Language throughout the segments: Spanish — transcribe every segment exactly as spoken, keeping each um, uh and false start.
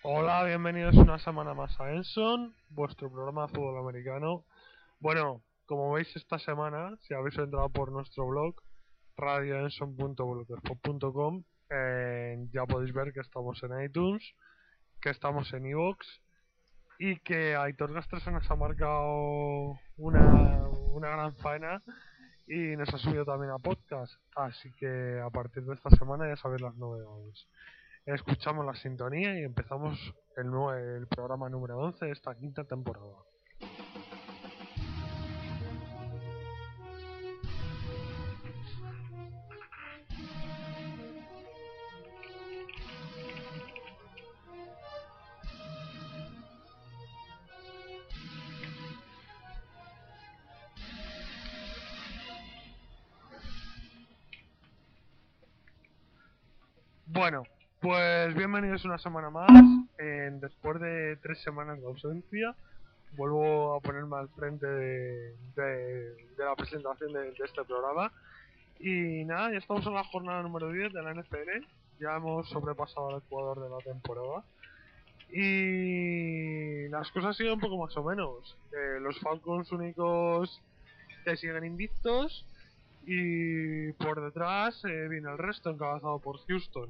Hola, bienvenidos una semana más a Enson, vuestro programa de fútbol americano. Bueno, como veis esta semana, si habéis entrado por nuestro blog, radio enson punto blogspot punto com, eh, ya podéis ver que estamos en iTunes, que estamos en iVoox y que Aitor Gastrosa nos ha marcado una, una gran faena y nos ha subido también a podcast. Así que a partir de esta semana ya sabéis las novedades. Escuchamos la sintonía y empezamos el, nuevo, el programa número once de esta quinta temporada. Bueno, pues bienvenidos una semana más. Eh, después de tres semanas de ausencia, vuelvo a ponerme al frente de, de, de la presentación de, de este programa. Y nada, ya estamos en la jornada número diez de la N F L. Ya hemos sobrepasado al Ecuador de la temporada. Y las cosas siguen un poco más o menos. Eh, los Falcons únicos que siguen invictos. Y por detrás eh, viene el resto, encabezado por Houston.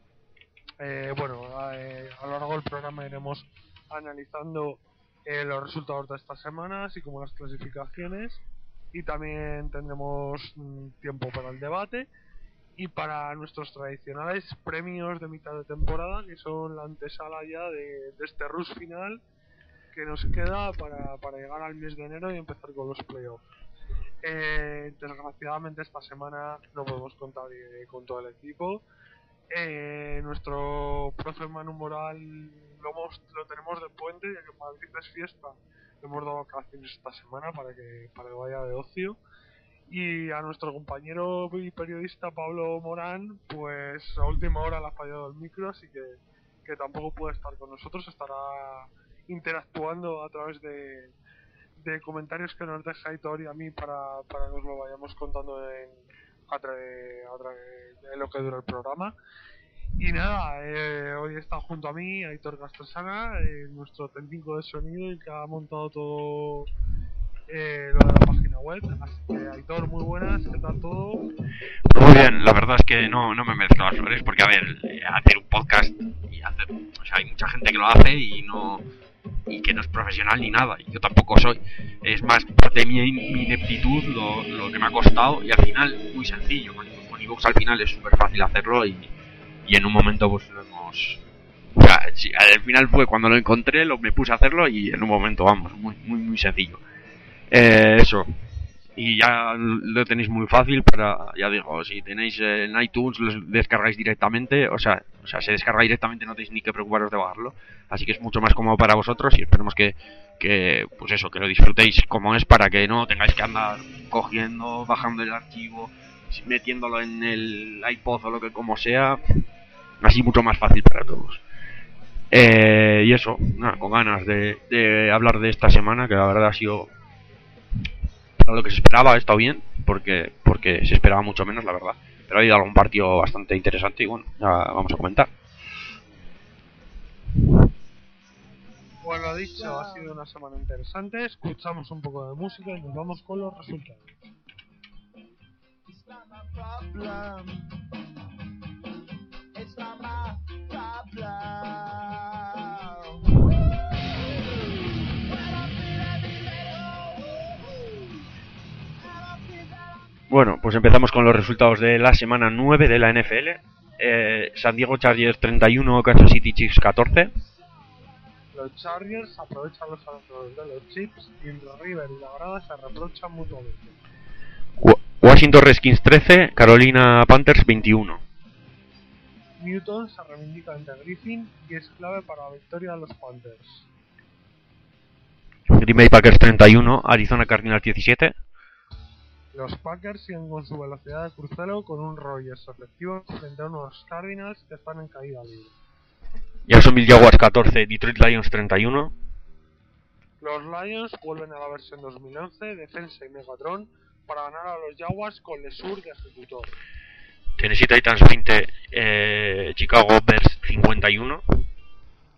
Eh, bueno, eh, a lo largo del programa iremos analizando eh, los resultados de estas semanas, así como las clasificaciones, y también tendremos mm, tiempo para el debate y para nuestros tradicionales premios de mitad de temporada, que son la antesala ya de, de este rush final que nos queda para, para llegar al mes de enero y empezar con los playoffs. Eh, desgraciadamente esta semana no podemos contar eh, con todo el equipo. Eh, nuestro profe Manu Moral lo, hemos, lo tenemos de puente, ya que en Madrid es fiesta. Le hemos dado vacaciones esta semana para que, para que vaya de ocio. Y a nuestro compañero y periodista Pablo Morán, pues a última hora le ha fallado el micro, así que, que tampoco puede estar con nosotros. Estará interactuando a través de, de comentarios que nos deja Aitor y a mí para, para que nos lo vayamos contando en, a través, a través de lo que dura el programa. Y nada, eh, hoy está junto a mí Aitor Gastrosana, eh, nuestro técnico de sonido, y que ha montado todo eh, lo de la página web. Así que Aitor, muy buenas, ¿qué tal todo? Muy bien, la verdad es que no, no me merezco las flores porque, a ver, hacer un podcast y hacer, o sea, hay mucha gente que lo hace y no y que no es profesional ni nada, y yo tampoco soy. Es más parte de mi, mi ineptitud lo, lo que me ha costado, y al final muy sencillo. Con, con iVoox al final es súper fácil hacerlo y, y en un momento pues lo hemos... O sea, sí, al final fue cuando lo encontré, lo me puse a hacerlo y en un momento, vamos, muy muy muy sencillo. Eh, eso. Y ya lo tenéis muy fácil para, ya digo, si tenéis en iTunes lo descargáis directamente, o sea, o sea, se descarga directamente, no tenéis ni que preocuparos de bajarlo, así que es mucho más cómodo para vosotros y esperemos que, que, pues eso, que lo disfrutéis como es, para que no tengáis que andar cogiendo, bajando el archivo, metiéndolo en el iPod o lo que como sea, así mucho más fácil para todos. Eh, y eso, nada, con ganas de, de hablar de esta semana, que la verdad ha sido... Lo que se esperaba ha estado bien, porque porque se esperaba mucho menos, la verdad. Pero ha habido algún partido bastante interesante y bueno, ya vamos a comentar. Pues lo dicho, ha sido una semana interesante. Escuchamos un poco de música y nos vamos con los resultados. Bueno, pues empezamos con los resultados de la semana nueve de la N F L. Eh, San Diego Chargers treinta y uno, Kansas City Chiefs catorce. Los Chargers aprovechan los errores de los Chiefs y River y la grada se reprochan mutuamente. Washington Redskins trece, Carolina Panthers veintiuno. Newton se reivindica ante Griffin y es clave para la victoria de los Panthers. Green Bay Packers treinta y uno, Arizona Cardinals diecisiete. Los Packers siguen con su velocidad de crucero con un Rodgers efectivo frente a unos Cardinals que están en caída libre. Jacksonville Jaguars catorce, Detroit Lions treinta y uno. Los Lions vuelven a la versión dos mil once, defensa y Megatron, para ganar a los Jaguars con Lesur de ejecutor. Tennessee Titans veinte, eh, Chicago Bears cincuenta y uno.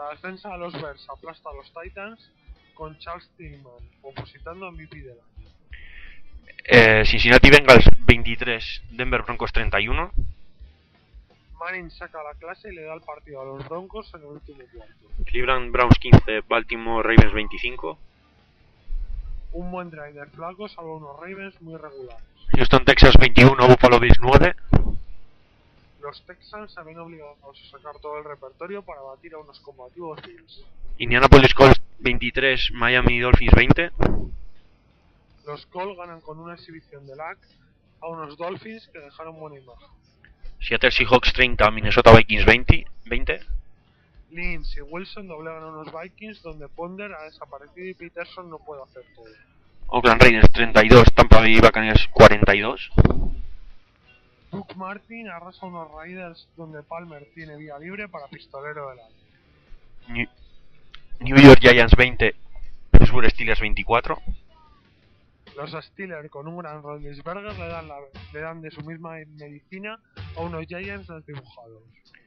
La defensa de los Bears aplasta a los Titans con Charles Tillman opositando a M V P del año. Eh, Cincinnati Bengals veintitrés, Denver Broncos treinta y uno. Manning saca la clase y le da el partido a los Broncos en el último cuarto. Cleveland Browns quince, Baltimore Ravens veinticinco. Un buen drive de Flaco salva unos Ravens muy regulares. Houston Texas veintiuno, Buffalo Bills nueve. Los Texans se ven obligados a sacar todo el repertorio para batir a unos combativos Bills. Indianapolis Colts veintitrés, Miami Dolphins veinte. Los Colts ganan con una exhibición de lag a unos Dolphins que dejaron buena imagen. Seattle Seahawks treinta, Minnesota Vikings veinte. Lynch y Wilson doblegan a unos Vikings donde Ponder ha desaparecido y Peterson no puede hacer todo. Oakland Raiders treinta y dos, Tampa Bay Buccaneers cuarenta y dos. Doug Martin arrasa a unos Raiders donde Palmer tiene vía libre para pistolero del año. New, New York Giants veinte, Pittsburgh Steelers veinticuatro. Los Steelers con un gran Roethlisberger le dan, la, le dan de su misma medicina a unos Giants desdibujados.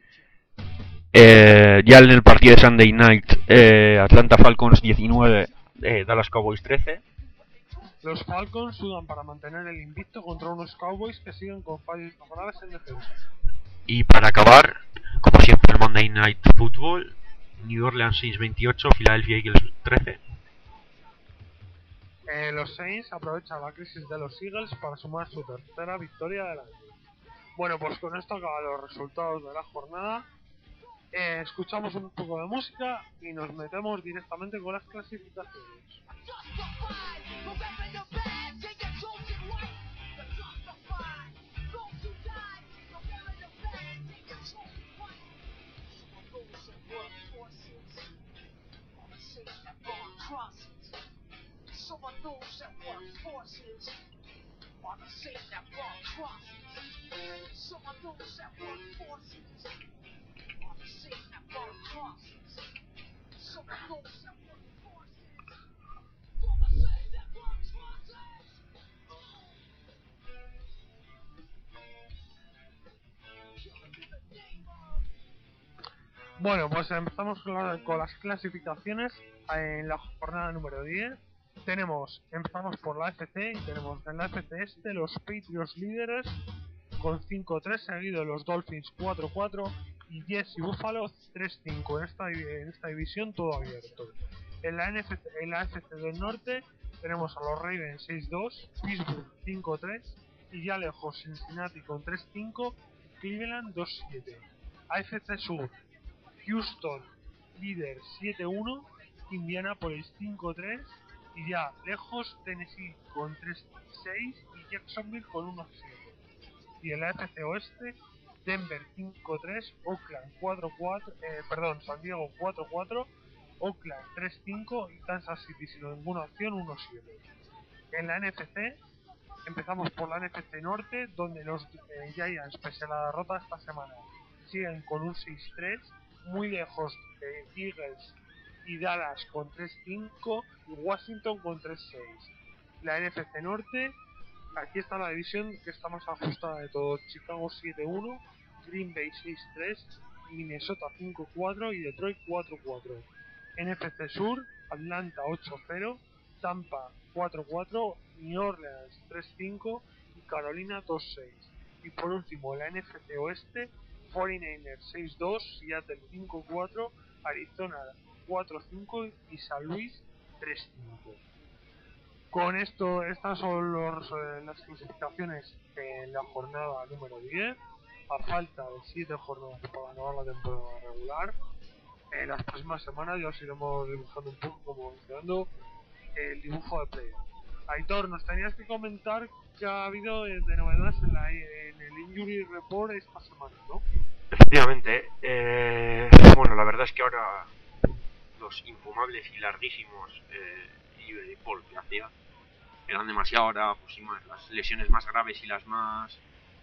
Eh, ya en el partido de Sunday Night, eh, Atlanta Falcons diecinueve, eh, Dallas Cowboys trece. Los Falcons sudan para mantener el invicto contra unos Cowboys que siguen con fallos graves en defensa. Y para acabar, como siempre, el Monday Night Football, New Orleans Saints veintiocho, Philadelphia Eagles trece. Eh, los Saints aprovechan la crisis de los Eagles para sumar su tercera victoria del año. Bueno, pues con esto acaban los resultados de la jornada. Eh, escuchamos un poco de música y nos metemos directamente con las clasificaciones. Someone knows that work forces are the same that run crosses. Someone knows that work forces are the same that run crosses. Someone knows that work forces are the same that run crosses. Bueno, pues empezamos con, la, con las clasificaciones en la jornada número diez. Tenemos, empezamos por la A F C y tenemos en la A F C este los Patriots líderes con cinco tres, seguido de los Dolphins cuatro cuatro y Jets y Buffalo tres cinco. En esta, en esta división todo abierto. En la, N F C, en la A F C del norte tenemos a los Ravens seis dos, Pittsburgh cinco tres y ya lejos Cincinnati con tres cinco, Cleveland dos siete. A F C Sur, Houston líder siete uno, Indianapolis cinco tres y ya lejos Tennessee con tres seis y Jacksonville con uno siete. Y en la F C Oeste, Denver cinco tres, Oakland cuatro cuatro, eh, perdón, San Diego cuatro cuatro, Oakland tres cinco y Kansas City sin ninguna opción uno siete. En la N F C empezamos por la N F C Norte, donde los eh, Giants, pese a la derrota esta semana, siguen con un seis tres, muy lejos de Eagles y Dallas con tres cinco y Washington con tres seis. La N F C Norte, aquí está la división que está más ajustada de todo: Chicago siete uno, Green Bay seis tres, Minnesota cinco cuatro y Detroit cuatro cuatro. N F C Sur, Atlanta ocho cero, Tampa cuatro cuatro, New Orleans tres cinco y Carolina dos seis. Y por último, la N F C Oeste, cuarenta y nueve ers seis dos, Seattle cinco cuatro, Arizona cuatro cinco y San Luis tres cinco. Con esto, estas son los, eh, las clasificaciones en la jornada número diez. A falta de siete jornadas para acabar la temporada regular. En las próximas semanas ya os iremos dibujando un poco, como mencionando, el dibujo de playoff. Aitor, nos tenías que comentar que ha habido de, de novedades en, la, en el Injury Report esta semana, ¿no? Efectivamente, eh, bueno, la verdad es que ahora los infumables y larguísimos eh, Injury Report que hacía eran demasiado. Ahora pusimos las lesiones más graves y las más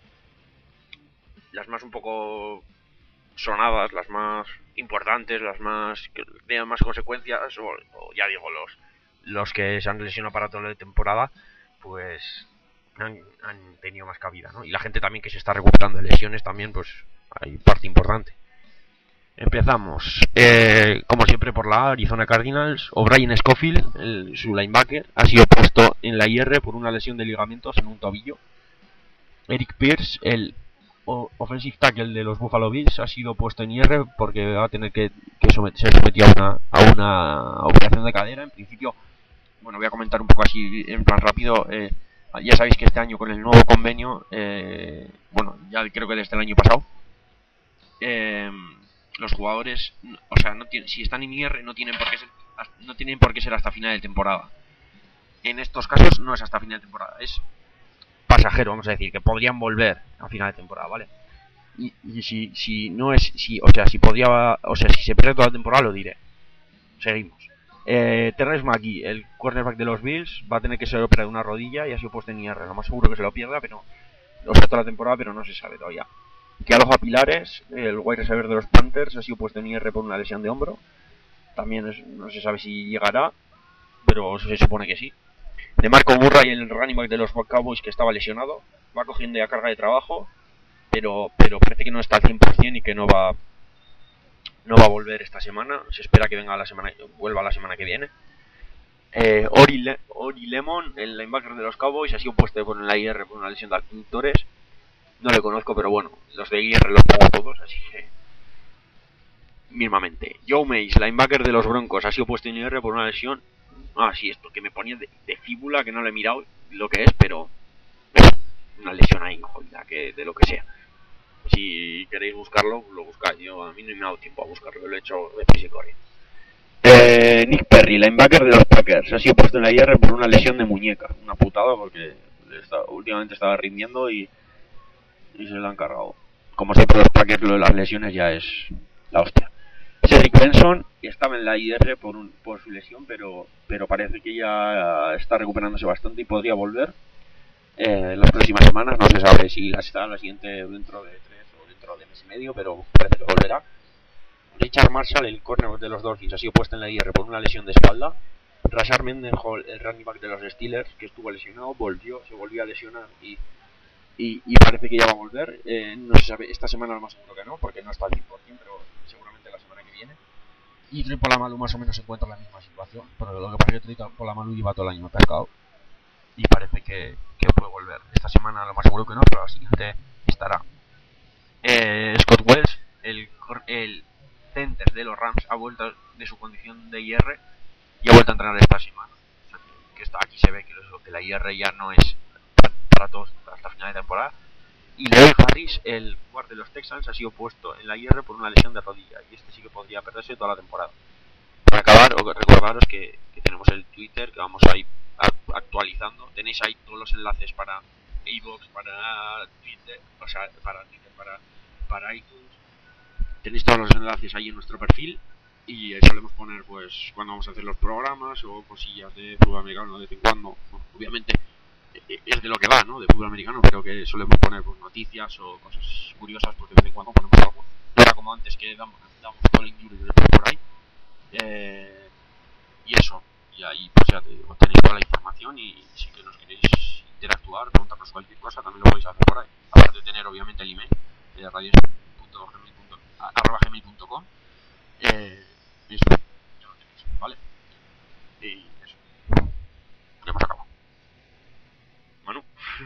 las más un poco sonadas, las más importantes, las más que tengan más consecuencias, o, o ya digo, los los que se han lesionado para toda la temporada, pues han, han tenido más cabida, ¿no? Y la gente también que se está recuperando de lesiones también, pues hay parte importante. Empezamos, eh, como siempre, por la Arizona Cardinals. O'Brien Schofield, el, su linebacker, ha sido puesto en la I R por una lesión de ligamentos en un tobillo. Eric Pierce, el o, offensive tackle de los Buffalo Bills, ha sido puesto en I R porque va a tener que, que somet, ser sometido a una, a una operación de cadera. En principio, bueno, voy a comentar un poco así en plan rápido. Eh, ya sabéis que este año con el nuevo convenio, eh, bueno, ya creo que desde el año pasado, eh, los jugadores, o sea, no tienen, si están en I R no tienen por qué ser, no tienen por qué ser hasta final de temporada. En estos casos no es hasta final de temporada, es pasajero, vamos a decir, que podrían volver a final de temporada, ¿vale? Y, y si, si no es, si, o sea, si podría, o sea, si se pierde toda la temporada lo diré. Seguimos. Eh, Terrence McGee, el cornerback de los Bills, va a tener que ser operado de una rodilla y ha sido puesto en I R. Lo más seguro que se lo pierda, pero o sea, toda la temporada, pero no se sabe todavía. Que Aloha Pilares, el wide receiver de los Panthers, ha sido puesto en I R por una lesión de hombro. También es, no se sabe si llegará, pero se supone que sí. De Marco Murray, el running back de los Cowboys, que estaba lesionado, va cogiendo ya carga de trabajo, pero pero parece que no está al cien por ciento y que no va no va a volver esta semana. Se espera que venga la semana vuelva la semana que viene. Eh, Ori, Le, Ori Lemon, el linebacker de los Cowboys, ha sido puesto en la I R por una lesión de aductores. No le conozco, pero bueno, los de I R los pongo todos, así que mismamente. Joe Mays, linebacker de los Broncos, ha sido puesto en I R por una lesión. Ah, sí, esto que me ponía de, de fíbula, que no le he mirado lo que es, pero una lesión ahí, jodida, que de lo que sea. Si queréis buscarlo, lo buscáis. Yo, a mí no me ha dado tiempo a buscarlo, lo he hecho de prisa y corriendo. Eh, Nick Perry, linebacker de los Packers, ha sido puesto en la I R por una lesión de muñeca. Una putada porque está, últimamente estaba rindiendo y, y se lo han cargado. Como siempre los Packers, lo de las lesiones ya es la hostia. Cedric Benson estaba en la I R por, un, por su lesión, pero, pero parece que ya está recuperándose bastante y podría volver eh, en las próximas semanas. No se sabe si la está la siguiente dentro de tres o dentro de mes y medio, pero parece que volverá. Richard Marshall, el corner de los Dolphins, ha sido puesto en la I R por una lesión de espalda. Rashard Mendenhall, el running back de los Steelers, que estuvo lesionado, volvió, se volvió a lesionar y, y, y parece que ya va a volver. Eh, no se sabe, esta semana lo más seguro que no, porque no está al cien por ciento, pero seguramente la semana que viene. Y Troy Polamalu más o menos se encuentra en la misma situación, pero lo que pasa es que Troy Polamalu lleva todo el año pescado y parece que, que puede volver. Esta semana lo más seguro que no, pero la siguiente estará. Eh, Scott Wells, el, el center de los Rams, ha vuelto de su condición de I R y ha vuelto a entrenar esta semana. O sea, que, que está, aquí se ve que, lo, que la I R ya no es para, para todos hasta final de temporada. Y Leroy Harris, el guard de los Texans, ha sido puesto en la I R por una lesión de rodilla y este sí que podría perderse toda la temporada. Para acabar, recordaros que, que tenemos el Twitter, que vamos a ir actualizando. Tenéis ahí todos los enlaces para iVoox, para Twitter, o sea, para Twitter, para, para iTunes. Tenéis todos los enlaces ahí en nuestro perfil y ahí solemos poner pues cuando vamos a hacer los programas o cosillas de fútbol americano de vez en cuando. Bueno, obviamente es de lo que va, ¿no? De fútbol americano, pero que solemos poner pues, noticias o cosas curiosas, pues de vez en cuando ponemos algo. No era como antes que damos, damos todo el injury por ahí. Eh, y eso, y ahí pues ya te digo, tenéis toda la información y si que nos queréis interactuar, preguntarnos cualquier cosa, también lo podéis hacer por ahí. Aparte de tener obviamente el email de radio punto gmail punto com, eh, eso, ya lo tenéis, ¿vale? Y eso, ya hemos acabado. Manu.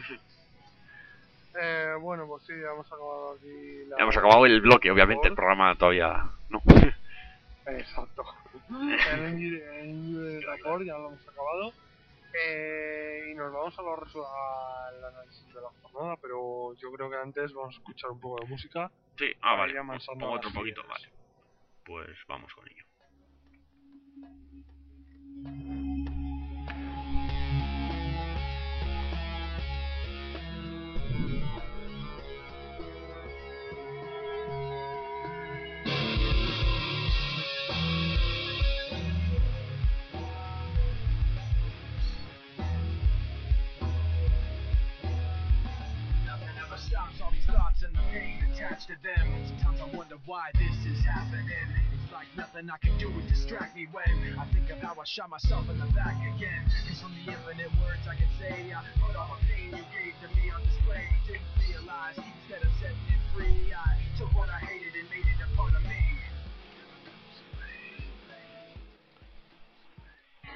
Eh, bueno, pues sí, ya hemos acabado aquí la... Ya hemos acabado el bloque, obviamente, el programa todavía no. Exacto. El, el report ya lo hemos acabado. Eh, y nos vamos a los resu- al análisis de la jornada, pero yo creo que antes vamos a escuchar un poco de música. Sí, ah, vale. Pongo otro poquito, vale. Pues vamos con ello. Stops all these thoughts and the pain attached to them. Sometimes I wonder why this is happening. It's like nothing I can do would distract me when I think of how I shot myself in the back again. Cause from the infinite words I can say, I put all the pain you gave to me on display. Didn't realize instead of setting it free, I took what I hated and made it a part of me.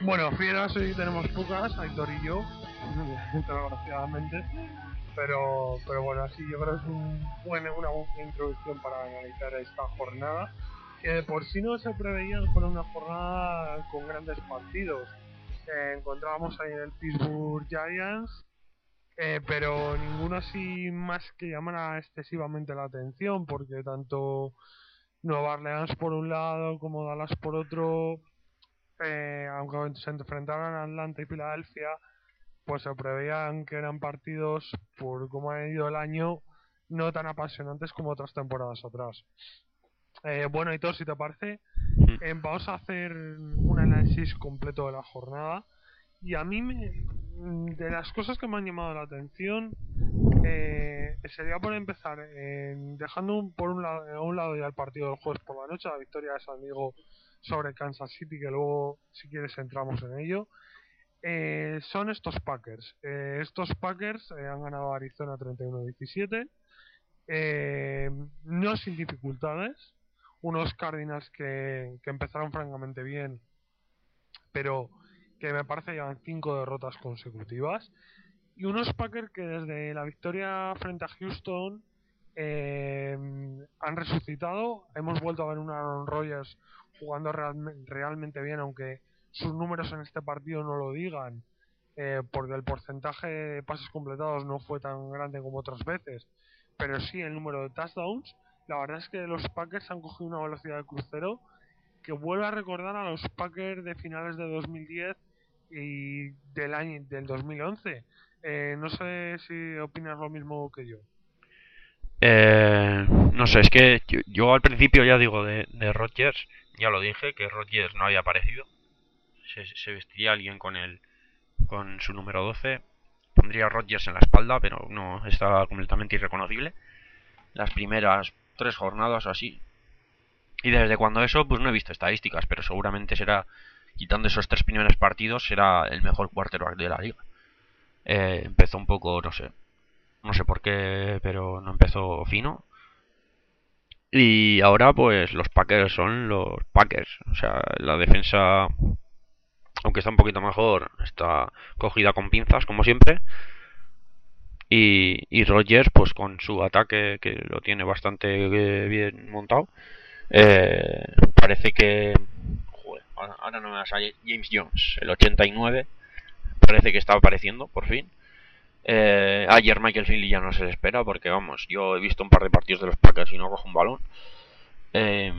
Bueno, fieras hoy tenemos pocas, Aitor y yo, desgraciadamente. Pero, pero bueno, así yo creo que es un buen, una buena introducción para analizar esta jornada, que de por sí no se preveía que fuera una jornada con grandes partidos. Eh, encontrábamos ahí en el Pittsburgh Giants, eh, pero ninguno así más que llamara excesivamente la atención, porque tanto Nueva Orleans por un lado como Dallas por otro, eh, aunque se enfrentaran a Atlanta y Filadelfia, pues se preveían que eran partidos, por cómo ha ido el año, no tan apasionantes como otras temporadas atrás. Eh, bueno, Hitor, si te parece, eh, vamos a hacer un análisis completo de la jornada. Y a mí, me, de las cosas que me han llamado la atención, eh, sería por empezar, eh, dejando un, por un lado, a un lado ya el partido del jueves por la noche, la victoria de San Diego sobre Kansas City, que luego, si quieres, entramos en ello. Eh, son estos Packers. Eh, estos Packers eh, han ganado a Arizona treinta y uno a diecisiete. Eh, no sin dificultades. Unos Cardinals que, que empezaron francamente bien, pero que me parece llevan cinco derrotas consecutivas. Y unos Packers que desde la victoria frente a Houston eh, han resucitado. Hemos vuelto a ver un Aaron Rodgers jugando real, realmente bien, aunque sus números en este partido no lo digan, eh, porque el porcentaje de pases completados no fue tan grande como otras veces, pero sí el número de touchdowns. La verdad es que los Packers han cogido una velocidad de crucero que vuelve a recordar a los Packers de finales de dos mil diez y del año del dos mil once. Eh, no sé si opinas lo mismo que yo. Eh, no sé, es que yo, yo al principio ya digo de, de Rodgers, ya lo dije, que Rodgers no había aparecido. Se, se vestiría alguien con el con su número doce, pondría a Rodgers en la espalda, pero no, estaba completamente irreconocible las primeras tres jornadas o así. Y desde cuando eso, pues no he visto estadísticas, pero seguramente será, quitando esos tres primeros partidos, será el mejor quarterback de la liga. Eh, empezó un poco, no sé, no sé por qué, pero no empezó fino. Y ahora pues los Packers son los Packers. O sea, la defensa, aunque está un poquito mejor, está cogida con pinzas, como siempre. Y, y Rodgers, pues con su ataque, que lo tiene bastante eh, bien montado, eh, parece que... Joder, ahora, ahora no me vas a... James Jones, el ochenta y nueve, parece que está apareciendo, por fin. Eh, ayer Michael Finley ya no se le espera, porque vamos, yo he visto un par de partidos de los Packers y no cojo un balón. Eh,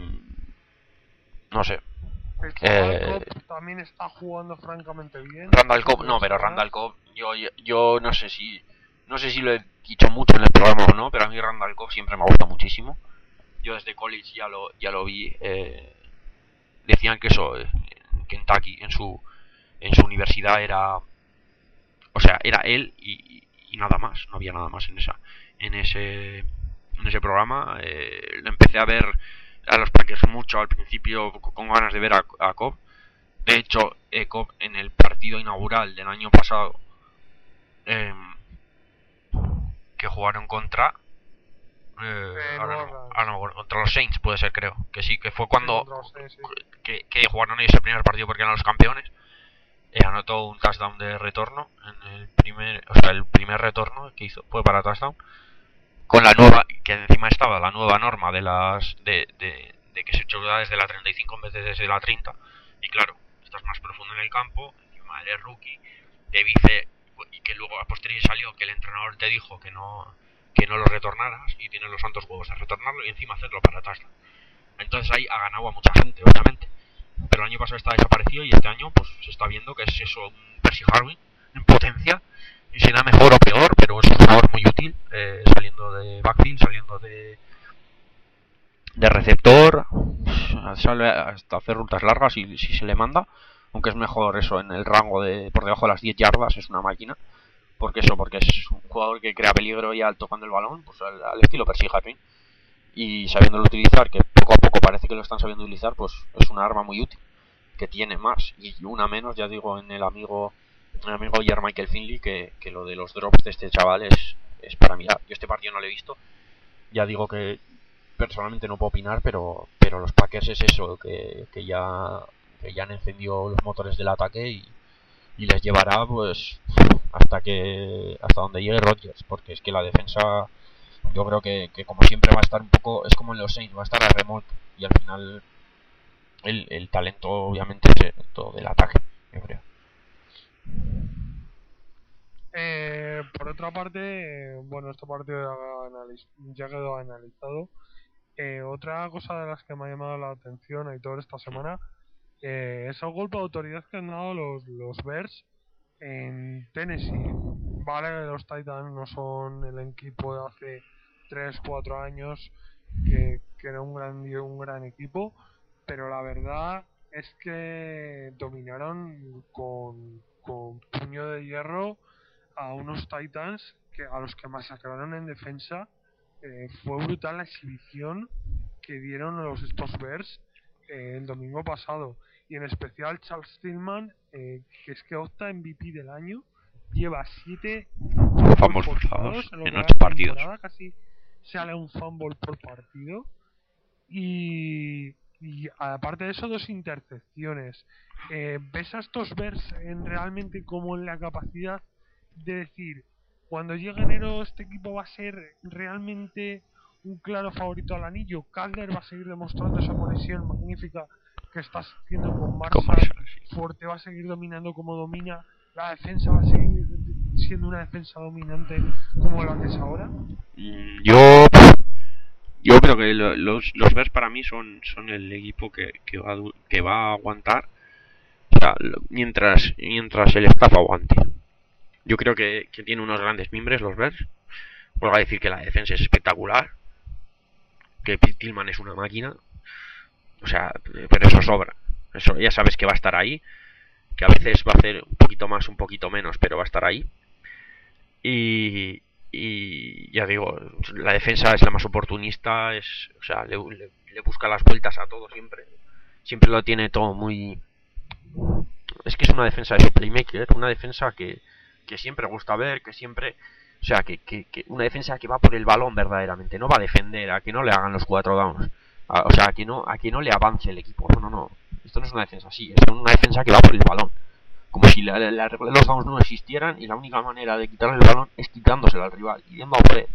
no sé. El chaval Eh, Cobb también está jugando francamente bien. Randall Cobb, no, pero Randall Cobb, yo, yo no sé si... No sé si lo he dicho mucho en el programa o no, pero a mí Randall Cobb siempre me gusta muchísimo. Yo desde college ya lo, ya lo vi. Eh, decían que eso, eh, en Kentucky, en su, en su universidad era... O sea, era él y, y nada más. No había nada más en esa en ese, en ese programa. Eh, lo empecé a ver a los Packers mucho al principio con ganas de ver a, a Cobb. De hecho, eh, Cobb en el partido inaugural del año pasado... Eh, que jugaron contra eh, Eh, ahora no, no, ahora no, contra los Saints puede ser, creo que sí, que fue sí, cuando contra los Saints, sí. que, que jugaron ellos el primer partido porque eran los campeones. Eh, anotó un touchdown de retorno en el primer, o sea, el primer retorno que hizo fue para touchdown, con la nueva, que encima estaba la nueva norma de las de, de, de que se chuta desde la treinta y cinco en vez de desde la treinta, y claro, estás más profundo en el campo, encima eres rookie, te dice, y que luego a posteriori salió que el entrenador te dijo que no que no lo retornaras, y tienes los santos huevos de retornarlo y encima hacerlo para touchdown. Entonces ahí ha ganado a mucha gente, obviamente, pero el año pasado está desaparecido y este año pues se está viendo que es eso, un Percy Harvin en potencia, y será mejor o peor, pero es un jugador muy útil, eh, saliendo de backfield, saliendo de de receptor, sale hasta hacer rutas largas si, si se le manda, aunque es mejor eso en el rango de por debajo de las diez yardas, es una máquina, porque eso, porque es un jugador que crea peligro y al tocando el balón, pues al, al estilo Percy Harvin, y sabiéndolo utilizar, que poco a poco parece que lo están sabiendo utilizar, pues es una arma muy útil, que tiene más, y una menos, ya digo, en el amigo el amigo J. Michael Finley, que, que lo de los drops de este chaval es, es para mirar. Yo este partido no lo he visto, ya digo que personalmente no puedo opinar, pero pero los Packers es eso, que, que ya que ya han encendido los motores del ataque y, y les llevará pues hasta que hasta donde llegue Rodgers, porque es que la defensa yo creo que, que como siempre va a estar un poco, es como en los Saints, va a estar a remolque y al final el, el talento obviamente es el, todo del ataque, yo creo. Eh, por otra parte, eh, bueno, esta partido ya, analiz ya quedó analizado. Eh, otra cosa de las que me ha llamado la atención a toda esta semana eh, es el golpe de autoridad que han dado los, los Bears en Tennessee. Vale, que los Titans no son el equipo de hace tres cuatro años, que, que era un gran, un gran equipo, pero la verdad es que dominaron con, con puño de hierro a unos Titans que a los que masacraron en defensa. Eh, fue brutal la exhibición que dieron los estos Bears eh, el domingo pasado, y en especial Charles Tillman, eh, que es que opta M V P del año, lleva siete fumbles forzados en ocho partidos, casi sale un fumble por partido, y, y aparte de eso dos intercepciones. Eh, ves a estos Bears en realmente como en la capacidad de decir, cuando llegue enero este equipo va a ser realmente un claro favorito al anillo. Calder va a seguir demostrando esa conexión magnífica que está haciendo con Marshall. Marshall sí. Forte va a seguir dominando como domina. La defensa va a seguir siendo una defensa dominante como la que es ahora. Yo yo creo que lo, los, los Bears para mí son, son el equipo que, que, va, a, que va a aguantar, o sea, mientras, mientras el staff aguante. Yo creo que, que tiene unos grandes mimbres los Bears. Vuelvo a decir que la defensa es espectacular, que Tillman es una máquina, o sea, pero eso sobra. Eso ya sabes que va a estar ahí, que a veces va a hacer un poquito más, un poquito menos, pero va a estar ahí. Y, y ya digo, la defensa es la más oportunista, es, o sea, le, le, le busca las vueltas a todo siempre. Siempre lo tiene todo muy... Es que es una defensa de playmaker, una defensa que, que siempre gusta ver, que siempre... O sea, que, que, que una defensa que va por el balón verdaderamente, no va a defender, a que no le hagan los cuatro downs. A, o sea, a que, no, a que no le avance el equipo. No, no, no. Esto no es una defensa así, es una defensa que va por el balón. Como si la, la, la regla de los downs no existieran y la única manera de quitarle el balón es quitándoselo al rival, yendo a por él.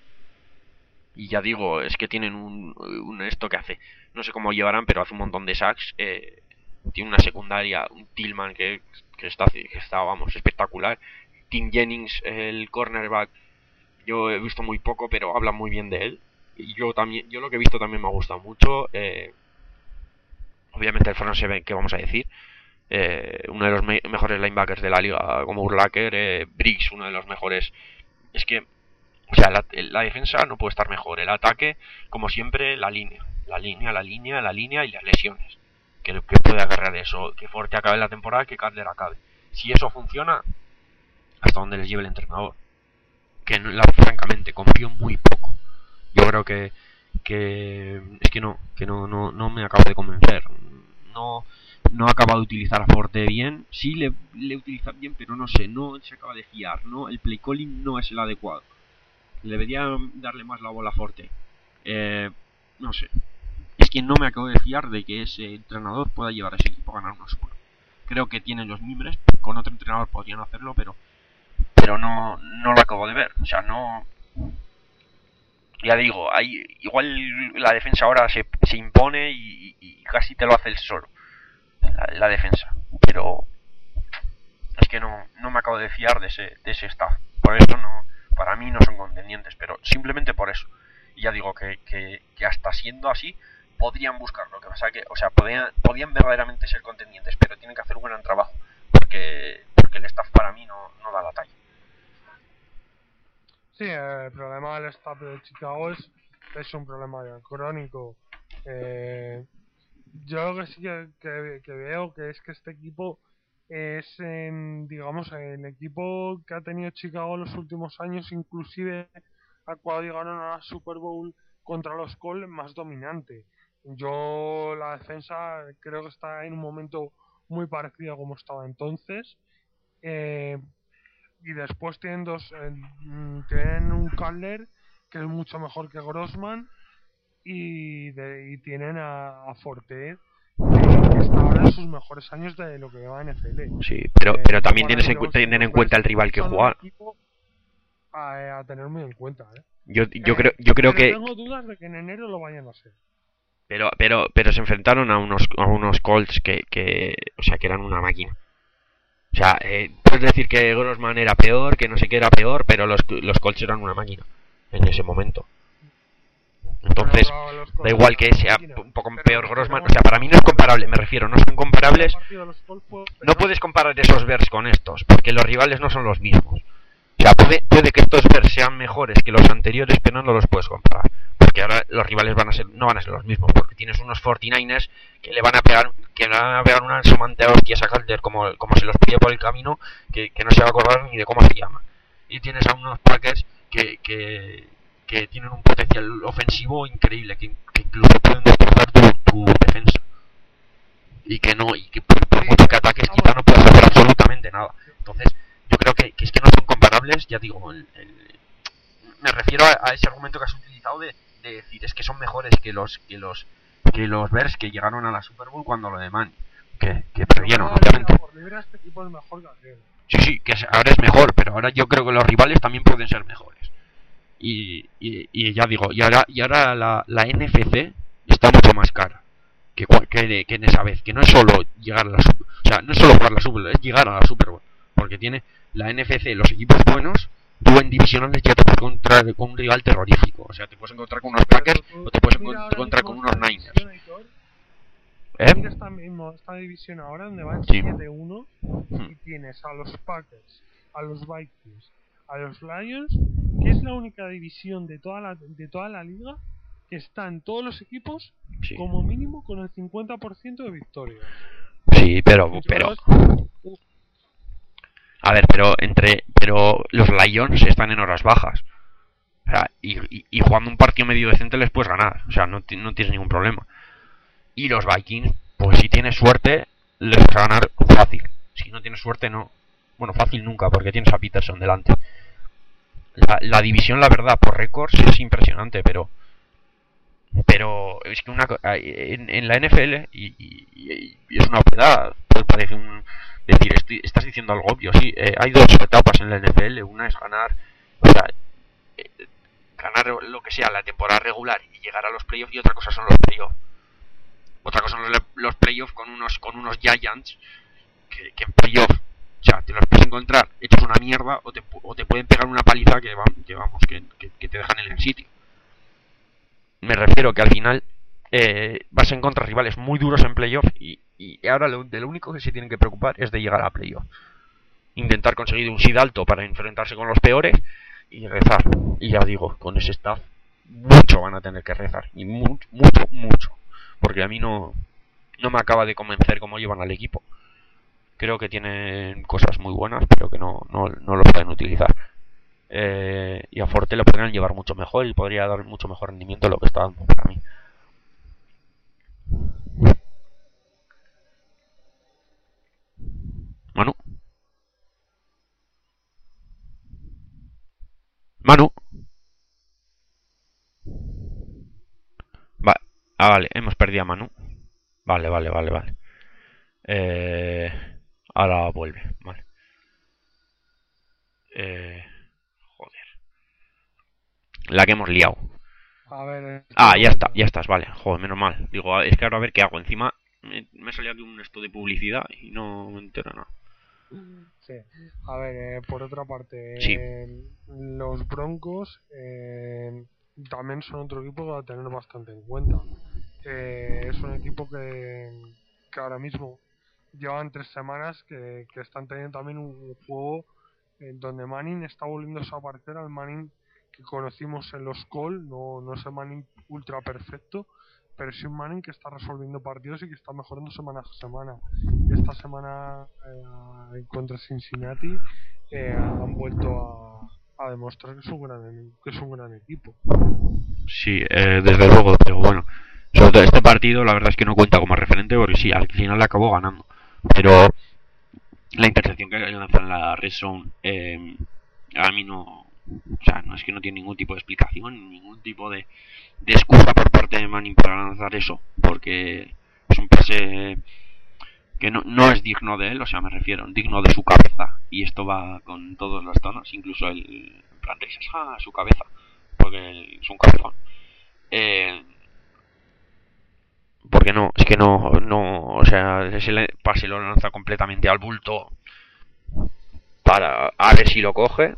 Y ya digo, es que tienen un, un esto que hace, no sé cómo llevarán, pero hace un montón de sacks. Eh, tiene una secundaria, un Tillman que, que, está, que está, vamos, espectacular. Tim Jennings, el cornerback, yo he visto muy poco, pero habla muy bien de él. Y yo también, yo lo que he visto también me ha gustado mucho. Eh, obviamente el front seven, que vamos a decir. Eh, uno de los me mejores linebackers de la liga, como Urlacher. Eh, Briggs, uno de los mejores. Es que, o sea, la, la defensa no puede estar mejor. El ataque, como siempre, la línea. La línea, la línea, la línea y las lesiones. Que, que puede agarrar eso. Que Forte acabe la temporada, que Cutler acabe. Si eso funciona, hasta donde les lleve el entrenador. Que la, francamente confío muy poco. Yo creo que que es que no, que no, no, no me acabo de convencer. No, no ha acabado de utilizar a Forte bien. Sí le, le utiliza bien, pero no sé, no se acaba de fiar, ¿no? El play calling no es el adecuado. Debería darle más la bola a Forte. Eh, no sé. Es que no me acabo de fiar de que ese entrenador pueda llevar a ese equipo a ganar uno solo. Creo que tienen los mimbres. Con otro entrenador podrían hacerlo, pero pero no, no lo acabo de ver. O sea, no... Ya digo, hay, igual la defensa ahora se, se impone y, y casi te lo hace él solo. La, la defensa. Pero es que no, no me acabo de fiar de ese, de ese staff. Por eso no, para mí no son contendientes, pero simplemente por eso. Y ya digo que, que, que hasta siendo así podrían buscarlo. Lo que pasa que, o sea, podían, podían verdaderamente ser contendientes, pero tienen que hacer un gran trabajo. Porque, porque el staff para mí no, no da la talla. Sí, el problema del staff de Chicago es, es un problema crónico. Eh, yo lo que sí que, que, que veo que es que este equipo es, en, digamos, el equipo que ha tenido Chicago en los últimos años, inclusive al cual llegaron a la Super Bowl contra los Colts, más dominante. Yo la defensa creo que está en un momento muy parecido a como estaba entonces. Eh, y después tienen dos eh, tienen un Cutler que es mucho mejor que Grossman, y, de, y tienen a, a Forte, eh, que está ahora en sus mejores años de lo que lleva en N F L. Sí, pero, Eh, pero también tienes en, comparando cu- tener en los cuenta el Bears, rival que son un juega. equipo A, a tener muy en cuenta, ¿eh? Yo, yo Eh, creo, yo creo pero que, tengo dudas de que en enero lo vayan a hacer. pero, pero, pero se enfrentaron a unos, a unos Colts que, que, o sea, que eran una máquina. O sea, eh, puedes decir que Grossman era peor, que no sé qué era peor, pero los, los Colts eran una máquina en ese momento. Entonces, Pero los da Colts igual eran que una sea máquina. un poco Pero peor nos Grossman. O quedamos sea, para mí no es comparable, me refiero, no son comparables. El partido de los Colts fue No penoso. puedes comparar esos Bears con estos, porque los rivales no son los mismos. O sea, puede, puede que estos Bears sean mejores que los anteriores, pero no los puedes comparar. Porque ahora los rivales van a ser, no van a ser los mismos, porque tienes unos cuarenta y nueve ers que le van a pegar, que le van a pegar una somante a hostias a Calder, como, como se los pide por el camino, que, que no se va a acordar ni de cómo se llama. Y tienes a unos Packers que, que, que tienen un potencial ofensivo increíble, que, que incluso pueden destrozar tu, tu defensa. Y que no, y que por, por mucho que ataques quizá no puedas hacer absolutamente nada. Entonces, yo creo que, que es que no son comparables, ya digo, el, el, me refiero a, a ese argumento que has utilizado de, de decir es que son mejores que los que los que los Bears que llegaron a la Super Bowl cuando lo de Manning, que, que perdieron, No, obviamente. por libre este equipo es mejor que aquel. Sí, sí, que ahora es mejor, pero ahora yo creo que los rivales también pueden ser mejores. Y, y, y ya digo, y ahora, y ahora la, la N F C está mucho más cara que, que, que en esa vez, que no es solo llegar a la Super, o sea, no es solo jugar la Super Bowl, es llegar a la Super Bowl, porque tiene la N F C, los equipos buenos. Tú en divisionales ya te puedes encontrar con un rival terrorífico. O sea, te puedes encontrar con unos Packers o te puedes encontrar con unos Niners. ¿Eh? Mira esta, mismo, esta división ahora donde van sí. siete uno y tienes a los Packers, a los Vikings, a los Lions, que es la única división de toda la, de toda la liga que están todos los equipos sí. como mínimo con el cincuenta por ciento de victorias. Sí, pero... pero... A ver, pero entre pero los Lions están en horas bajas. O sea, y, y, y jugando un partido medio decente les puedes ganar. O sea, no, no tienes ningún problema. Y los Vikings, pues si tienes suerte, les vas a ganar fácil. Si no tienes suerte, no. Bueno, fácil nunca, porque tienes a Peterson delante. La, la división, la verdad, por récords es impresionante, pero... Pero es que una en, en la N F L, y, y, y es una obviedad, pues parece un... decir, estoy, estás diciendo algo obvio, sí, eh, hay dos etapas en la N F L, una es ganar, o sea, eh, ganar lo que sea la temporada regular y llegar a los playoffs, y otra cosa son los playoffs. Otra cosa son los, los playoffs con unos con unos Giants que, que en playoffs, o sea, te los puedes encontrar hechos una mierda o te, o te pueden pegar una paliza que, que vamos, que, que, que te dejan en el sitio. Me refiero que al final eh, vas a encontrar rivales muy duros en playoff y, y ahora lo, de lo único que se tienen que preocupar es de llegar a playoff. Intentar conseguir un seed alto para enfrentarse con los peores y rezar. Y ya digo, con ese staff mucho van a tener que rezar. Y mucho, mucho, mucho. Porque a mí no, no me acaba de convencer cómo llevan al equipo. Creo que tienen cosas muy buenas, pero que no, no, no lo pueden utilizar. Eh, y a Forte lo podrían llevar mucho mejor y podría dar mucho mejor rendimiento de lo que está dando para mí. Manu. Manu. Va ah, vale, hemos perdido a Manu. Vale, vale, vale, vale. Eh, ahora vuelve, vale. Eh, joder. La que hemos liado. A ver, ah, ya está, ya estás, vale. Joder, menos mal. Digo, es que ahora a ver qué hago. Encima me, me salió aquí un esto de publicidad y no me entero nada. Sí, a ver, eh, por otra parte, sí. eh, los Broncos eh, también son otro equipo que va a tener bastante en cuenta. Eh, es un equipo que, que ahora mismo llevan tres semanas que, que están teniendo también un, un juego en donde Manning está volviendo a aparecer al Manning que conocimos en los Colts, no, no es el Manning ultra perfecto, pero sí un Manning que está resolviendo partidos y que está mejorando semana a semana. Esta semana eh, contra Cincinnati eh, han vuelto a, a demostrar que es un gran, que es un gran equipo. Sí, eh, desde luego, pero bueno, sobre todo este partido la verdad es que no cuenta como referente porque sí, al final acabó ganando, pero la intercepción que lanzan en la red zone eh, a mí no, o sea, no es que no tiene ningún tipo de explicación, ningún tipo de, de excusa por parte de Manning para lanzar eso, porque Es un pase que no, no es digno de él, o sea, me refiero, digno de su cabeza. Y esto va con todos los tonos, incluso el en plan risas, ah, su cabeza, porque es un cabezón. Eh, porque no, es que no, no, o sea, ese pase lo lanza completamente al bulto para a ver si lo coge.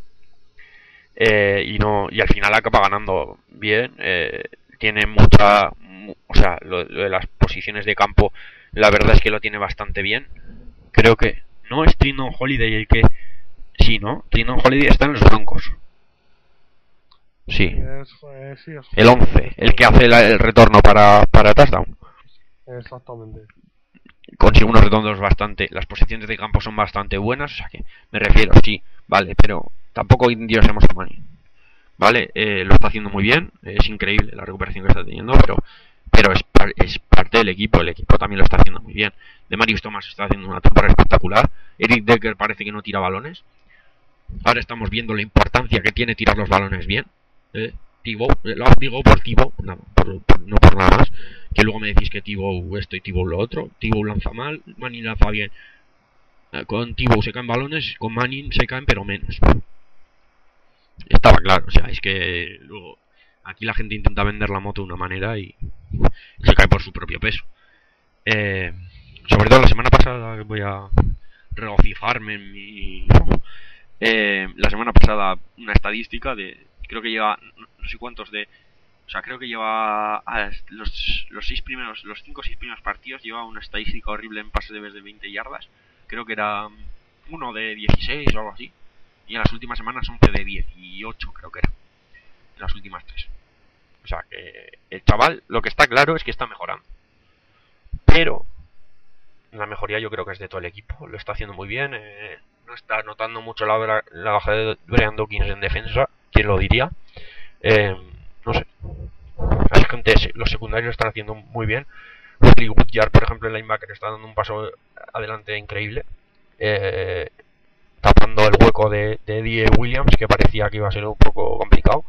Eh, y no y al final acaba ganando bien. Eh, tiene mucha, o sea, lo, lo de las posiciones de campo, la verdad es que lo tiene bastante bien. Creo que no es Trindon Holiday el que, sí, ¿no? Trindon Holiday está en los Broncos. Sí. Es, eh, sí es El once, el que hace la, el retorno para, para touchdown. Exactamente. Consigue unos retornos bastante, las posiciones de campo son bastante buenas, o sea que me refiero, sí, vale, pero tampoco endiosemos a Manning, vale, eh, lo está haciendo muy bien, es increíble la recuperación que está teniendo, pero pero es, es parte del equipo, el equipo también lo está haciendo muy bien. Demarius Thomas está haciendo una temporada espectacular, Eric Decker parece que no tira balones, ahora estamos viendo la importancia que tiene tirar los balones bien. eh, Tibo, lo digo por Tibo, no por, por, no por nada más, que luego me decís que Tibo esto y Tibo lo otro. Tibo lanza mal, Manning lanza bien. Con Tibo se caen balones, con Manning se caen pero menos. Estaba claro, o sea, es que luego aquí la gente intenta vender la moto de una manera y se cae por su propio peso. Eh, sobre todo la semana pasada, voy a regocijarme en mi... Eh, la semana pasada una estadística de, creo que lleva no sé cuántos de, o sea, creo que lleva a los, los seis primeros, los cinco o seis primeros partidos lleva una estadística horrible en pases de vez de veinte yardas. Creo que era uno de dieciséis o algo así. Y en las últimas semanas once de dieciocho, creo que era. En las últimas tres. O sea, que el chaval, lo que está claro es que está mejorando. Pero la mejoría yo creo que es de todo el equipo. Lo está haciendo muy bien. Eh, no está notando mucho la, la baja de Brian Dawkins en defensa. ¿Quién lo diría? Eh, no sé. Hay gente, los secundarios lo están haciendo muy bien. Wesley Woodyard, por ejemplo, el linebacker, está dando un paso adelante increíble. Eh, tapando el hueco de, de Eddie Williams, que parecía que iba a ser un poco complicado.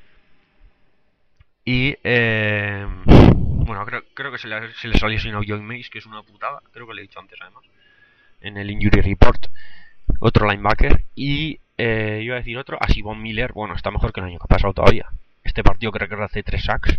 Y eh, bueno, creo, creo que se le, se le salió sin John Mace, que es una putada. Creo que lo he dicho antes, además, en el Injury Report. Otro linebacker. Y eh, iba a decir otro, a Sibon Miller. Bueno, está mejor que el año que ha pasado todavía. Este partido creo que hace tres sacks.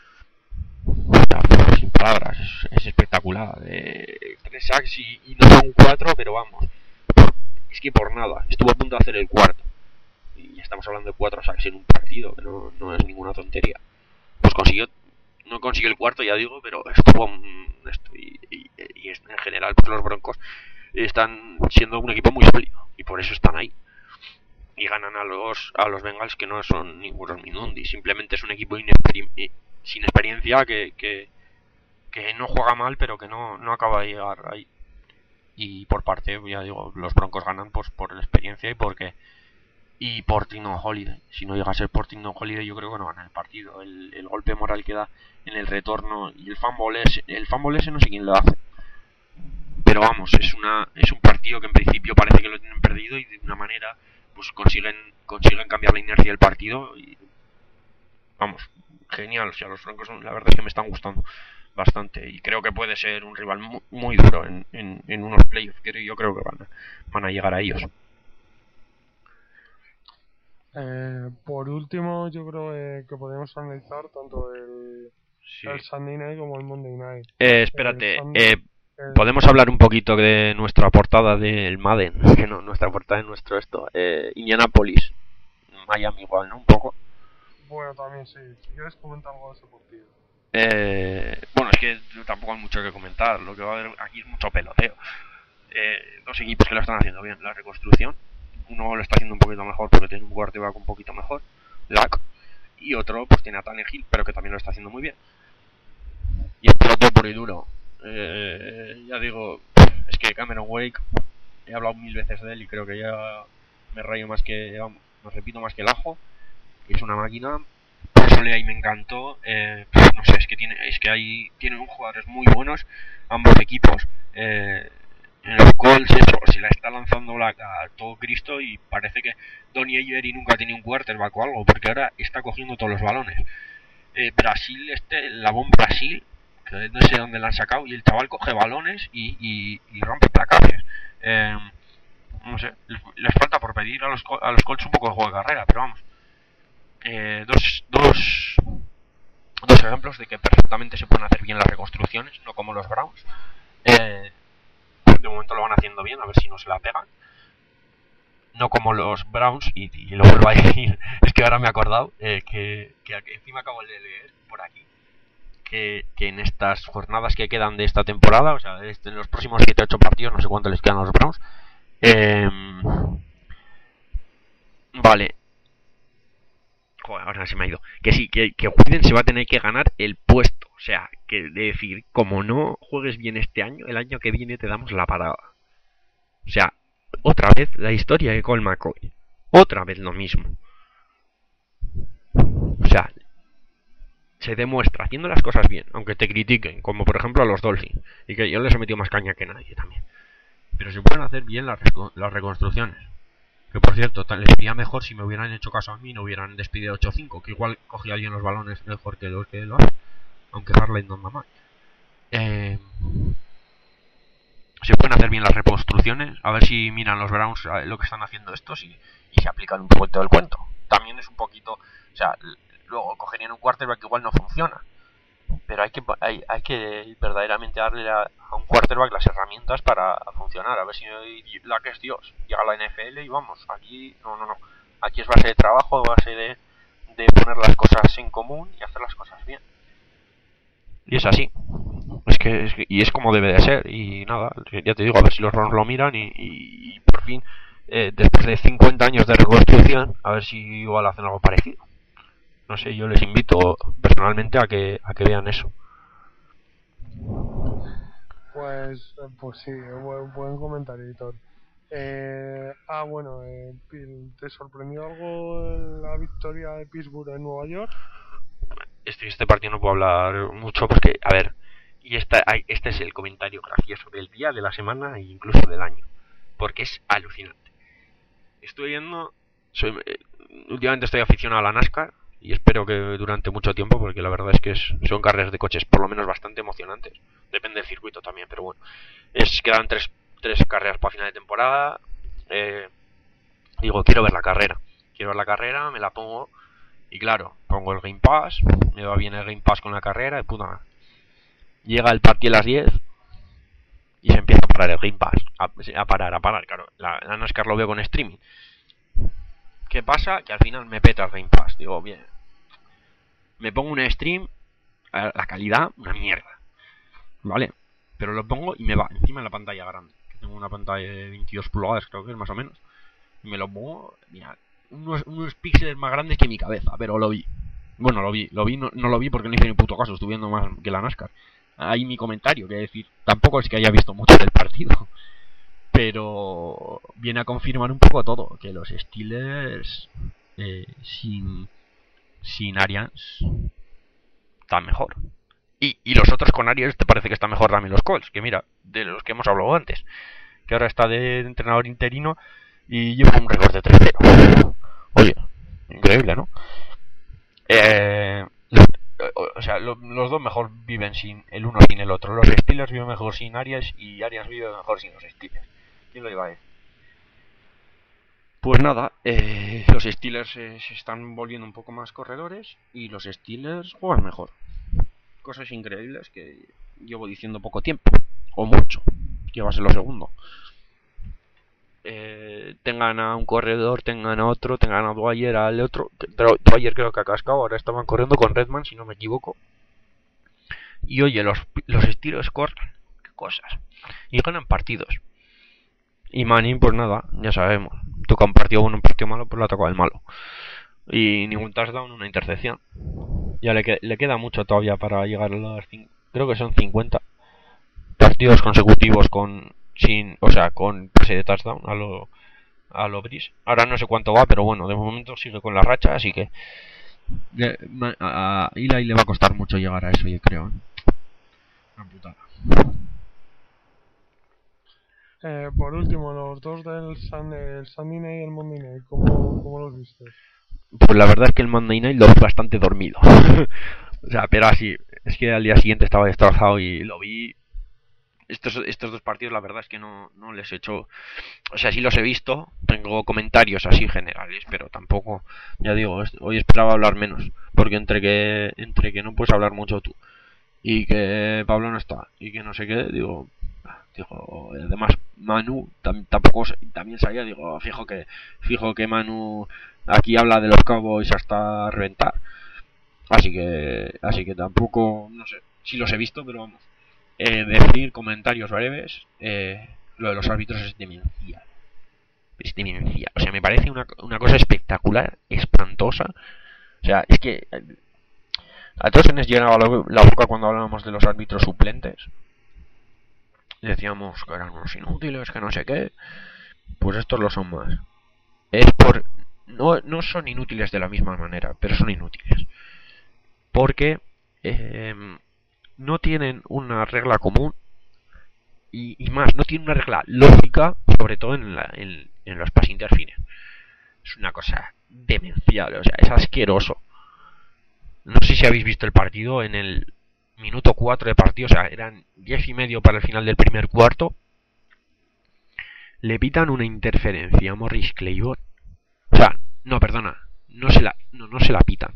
Sin palabras, es, es espectacular. Eh, tres sacks y, y no son cuatro, pero vamos. Es que por nada. Estuvo a punto de hacer el cuarto. Y estamos hablando de cuatro sacks en un partido, que no, no es ninguna tontería. Pues consiguió, no consiguió el cuarto, ya digo, pero estuvo esto y, y, y en general pues los Broncos están siendo un equipo muy sólido y por eso están ahí y ganan a los a los Bengals, que no son ningunos Minundi, simplemente es un equipo inexperi sin experiencia que, que que no juega mal pero que no, no acaba de llegar ahí. Y por parte, ya digo, los Broncos ganan pues por la experiencia y porque y por Trindon Holiday. Si no llega a ser por Trindon Holiday, yo creo que no gana el partido. El, el golpe moral que da en el retorno y el fumble ese, el fumble ese no sé quién lo hace. Pero vamos, es una es un partido que en principio parece que lo tienen perdido y de una manera pues consiguen consiguen cambiar la inercia del partido y vamos, genial. O sea, los Broncos la verdad es que me están gustando bastante y creo que puede ser un rival muy, muy duro en, en, en unos playoffs que yo creo que van a, van a llegar a ellos. Eh, por último, yo creo eh, que podemos analizar tanto el, sí. el Sunday Night como el Monday Night. Eh, espérate, Sunday, eh, el... podemos hablar un poquito de nuestra portada del Madden, que no, nuestra portada de nuestro esto, eh, Indianapolis, Miami igual, ¿no? Un poco. Bueno, también sí, si quieres comentar algo de ese partido. Eh, bueno, es que tampoco hay mucho que comentar, lo que va a haber aquí es mucho peloteo. Eh, dos equipos que lo están haciendo bien, la reconstrucción. Uno lo está haciendo un poquito mejor porque tiene un quarterback un poquito mejor, Lack, y otro pues tiene a Tannehill, pero que también lo está haciendo muy bien. Y el peloteo puro y duro. Eh, ya digo, es que Cameron Wake, he hablado mil veces de él y creo que ya me rayo más que, vamos, me repito más que el ajo. Es una máquina. Sole ahí me encantó. Eh, no sé, es que tiene, es que hay, tienen jugadores muy buenos, ambos equipos. Eh, En los Colts eso, se la está lanzando la, a todo Cristo y parece que Donnie Ayeri nunca ha tenido un quarterback o algo, porque ahora está cogiendo todos los balones. Eh, Brasil, este, el Labón Brasil, que no sé dónde la han sacado, y el chaval coge balones y, y, y rompe placajes. Eh, no sé, les, les falta por pedir a los, a los Colts un poco de juego de carrera, pero vamos. Eh, dos, dos, dos ejemplos de que perfectamente se pueden hacer bien las reconstrucciones, no como los Browns. Eh, de momento lo van haciendo bien, a ver si no se la pegan. No como los Browns, y, y lo vuelvo a decir, es que ahora me he acordado eh, que, que encima acabo de leer por aquí que, que en estas jornadas que quedan de esta temporada, o sea, en los próximos siete ocho partidos, no sé cuánto les quedan a los Browns, eh, vale, joder, ahora se me ha ido, que sí, que, que Witten se va a tener que ganar el puesto, o sea, que de decir, como no juegues bien este año, el año que viene te damos la parada. O sea, otra vez la historia de Colt McCoy. Otra vez lo mismo. O sea, se demuestra haciendo las cosas bien, aunque te critiquen, como por ejemplo a los Dolphins, y que yo les he metido más caña que nadie también. Pero se pueden hacer bien las, las reconstrucciones. Que por cierto, les iría mejor si me hubieran hecho caso a mí y no hubieran despedido ocho cinco, que igual cogía alguien los balones mejor que los que lo hacen, aunque Harley no anda mal. Eh... Se pueden hacer bien las reconstrucciones, a ver si miran los Browns lo que están haciendo estos y, y se aplican un poco todo el cuento. También es un poquito, o sea, luego cogerían un quarterback que igual no funciona, pero hay que hay, hay que verdaderamente darle a, a un quarterback las herramientas para funcionar. A ver si la que es Dios llega a la N F L y vamos, aquí no, no, no, aquí es base de trabajo, base de, de poner las cosas en común y hacer las cosas bien. Y es así. Es que, es que y es como debe de ser. Y nada, ya te digo, a ver si los Browns lo miran y, y, y por fin, eh, después de cincuenta años de reconstrucción, a ver si igual hacen algo parecido. No sé, yo les invito personalmente a que a que vean eso. Pues, pues sí, buen, buen comentario, Editor. Eh, ah, bueno, eh, ¿te sorprendió algo la victoria de Pittsburgh en Nueva York? Este, este partido no puedo hablar mucho porque, a ver, y esta, este es el comentario gracioso del día, de la semana e incluso del año, porque es alucinante. Estoy viendo, soy, eh, últimamente estoy aficionado a la NASCAR y espero que durante mucho tiempo, porque la verdad es que es, son carreras de coches por lo menos bastante emocionantes. Depende del circuito también, pero bueno, es quedan tres, tres carreras para final de temporada. Eh, digo, quiero ver la carrera, quiero ver la carrera, me la pongo. Y claro, pongo el Game Pass, me va bien el Game Pass con la carrera, de puta madre. Llega el partido a las diez y se empieza a parar el Game Pass. A, a parar, a parar, claro. La, la NASCAR lo veo con streaming. ¿Qué pasa? Que al final me peta el Game Pass. Digo, bien. Me pongo un stream, la calidad, una mierda. ¿Vale? Pero lo pongo y me va encima en la pantalla grande. Que tengo una pantalla de veintidós pulgadas, creo que es más o menos. Y me lo pongo, mira, unos, unos píxeles más grandes que mi cabeza, pero lo vi. Bueno, lo vi, lo vi, no, no lo vi porque no hice ni puto caso, estuve viendo más que la NASCAR. Ahí mi comentario, que decir, tampoco es que haya visto mucho del partido, pero viene a confirmar un poco todo, que los Steelers eh, sin sin Arians están mejor. Y, y los otros con Arians te parece que están mejor también los Colts, que mira, de los que hemos hablado antes, que ahora está de entrenador interino y lleva un récord de tres cero. Oye, increíble, ¿no? Eh, los, o sea, lo, los dos mejor viven sin el uno sin el otro. Los Steelers viven mejor sin Arias y Arias vive mejor sin los Steelers. ¿Quién lo iba a decir? Pues nada, eh, los Steelers eh, se están volviendo un poco más corredores y los Steelers juegan mejor. Cosas increíbles que llevo diciendo poco tiempo, o mucho, que va a ser lo segundo. Eh, tengan a un corredor, tengan a otro, tengan a Dwyer, al otro. Pero Dwyer creo que ha cascado, ahora estaban corriendo con Redman, si no me equivoco. Y oye, los, los Steelers corren, qué cosas. Y ganan partidos. Y Manning, pues nada, ya sabemos. Toca un partido bueno, un partido malo, pues lo ha tocado el malo. Y ningún touchdown, una intercepción. Ya le, que, le queda mucho todavía para llegar a las... Creo que son cincuenta partidos consecutivos con... sin o sea, con pase de touchdown a lo... a lo Brice. Ahora no sé cuánto va, pero bueno, de momento sigue con la racha, así que... Le, a, a Eli le va a costar mucho llegar a eso, yo creo. ¿eh? Una putada. Eh, por último, los dos del Sun, el Sunday Night y el Monday Night, ¿cómo, cómo los viste? Pues la verdad es que el Monday Night lo vi bastante dormido. O sea, pero así, es que al día siguiente estaba destrozado y lo vi. Estos, estos dos partidos la verdad es que no, no les he hecho... O sea, sí los he visto, tengo comentarios así generales, pero tampoco, ya digo, hoy esperaba hablar menos, porque entre que entre que no puedes hablar mucho tú, y que Pablo no está, y que no sé qué, digo... digo además, Manu tam, tampoco también sabía, digo, fijo que fijo que Manu aquí habla de los Cowboys hasta reventar. Así que así que tampoco, no sé, sí los he visto, pero vamos. Eh, decir comentarios breves, eh, lo de los árbitros es demencial. Es demencial. O sea, me parece una, una cosa espectacular, espantosa. O sea, es que a todos se nos llenaba la boca cuando hablábamos de los árbitros suplentes. Decíamos que eran unos inútiles, que no sé qué. Pues estos lo son más. Es por... No, no son inútiles de la misma manera, pero son inútiles. Porque... Eh, no tienen una regla común y, y más, no tienen una regla lógica, sobre todo en, la, en, en los pass interference. Es una cosa demencial, o sea, es asqueroso. No sé si habéis visto el partido en el minuto cuatro de partido, o sea, eran diez y medio para el final del primer cuarto. Le pitan una interferencia a Morris Claiborne. O sea, no, perdona, no se la, no, no se la pitan.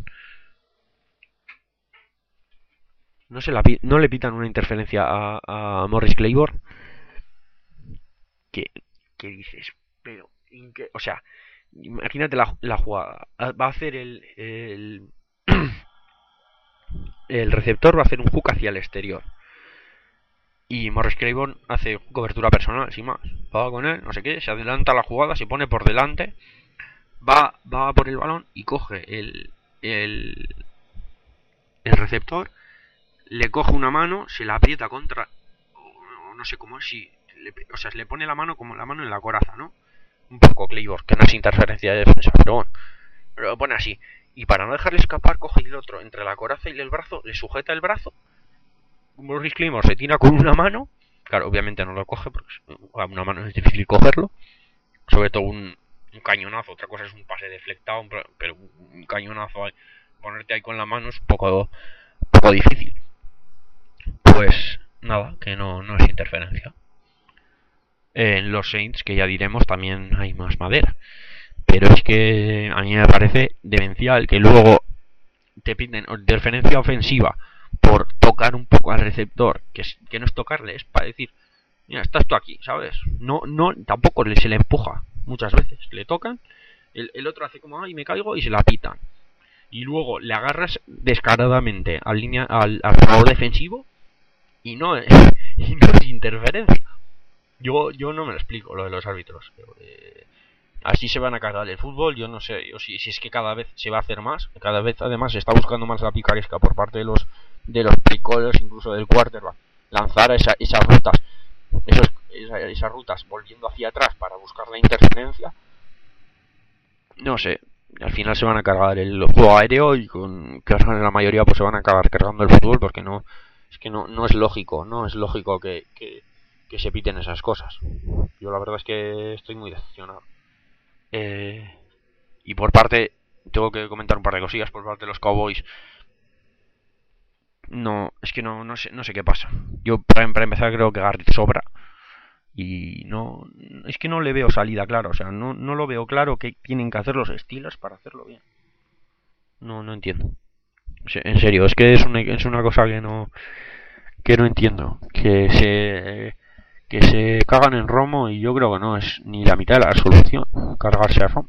No, se la, no le pitan una interferencia a, a Morris Claiborne. ¿Qué, qué dices? Pero, ¿qué? O sea, imagínate la, la jugada. Va a hacer el, el... el receptor va a hacer un hook hacia el exterior. Y Morris Claiborne hace cobertura personal, sin más. Va con él, no sé qué, se adelanta la jugada, se pone por delante. Va, va por el balón y coge el, el, el receptor. Le coge una mano, se la aprieta contra... O no sé cómo es, si... Le, o sea, le pone la mano como la mano en la coraza, ¿no? Un poco Claiborne, que no es interferencia de defensa, pero bueno. Pero lo pone así. Y para no dejarle escapar, coge el otro entre la coraza y el brazo, le sujeta el brazo. Morris Claiborne se tira con una mano. Claro, obviamente no lo coge, porque una mano es difícil cogerlo. Sobre todo un, un cañonazo. Otra cosa es un pase deflectado, pero un cañonazo, ponerte ahí con la mano es un poco, un poco difícil. Pues nada, que no, no es interferencia. En los Saints, que ya diremos, también hay más madera. Pero es que a mí me parece demencial que luego te piden interferencia ofensiva por tocar un poco al receptor, que, es, que no es tocarle, es para decir, mira, estás tú aquí, ¿sabes? No, no, tampoco le, se le empuja muchas veces. Le tocan, el, el otro hace como, ay, me caigo, y se la pitan. Y luego le agarras descaradamente al, línea, al, al jugador defensivo y no, es, y no es interferencia. Yo, yo no me lo explico lo de los árbitros. Eh, así se van a cargar el fútbol. Yo no sé yo si, si es que cada vez se va a hacer más. Cada vez además se está buscando más la picaresca por parte de los de los picolos, incluso del quarterback. Lanzar esa, esas rutas, esos, esa, esas rutas volviendo hacia atrás para buscar la interferencia. No sé. Al final se van a cargar el juego aéreo y con que la mayoría pues se van a acabar cargando el fútbol porque no es que no, no es lógico, no es lógico que, que que se piten esas cosas. Yo la verdad es que estoy muy decepcionado. Eh, y por parte, tengo que comentar un par de cosillas por parte de los Cowboys. No, es que no, no sé, no sé qué pasa. Yo para, para empezar creo que Garrett sobra. Y no, es que no le veo salida clara. O sea, no, no lo veo claro que tienen que hacer los Steelers para hacerlo bien. No, no entiendo. En serio, es que es una, es una cosa que no, que no entiendo. Que se... que se cagan en Romo y yo creo que no es ni la mitad de la solución cargarse a Romo.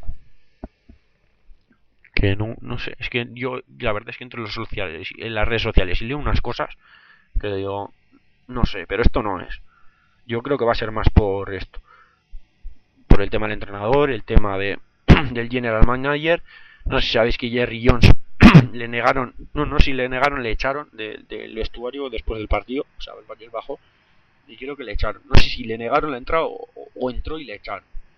Que no, no sé, es que yo la verdad es que entre los sociales, en las redes sociales y leo unas cosas que digo, no sé, pero esto no es. Yo creo que va a ser más por esto, por el tema del entrenador, el tema de del general manager. No sé si sabéis que Jerry Jones le negaron, no, no si le negaron, le echaron del de, de vestuario después del partido, o sea, el partido bajó. Y creo que le echaron. No sé si le negaron la entrada o, o entró y le echaron.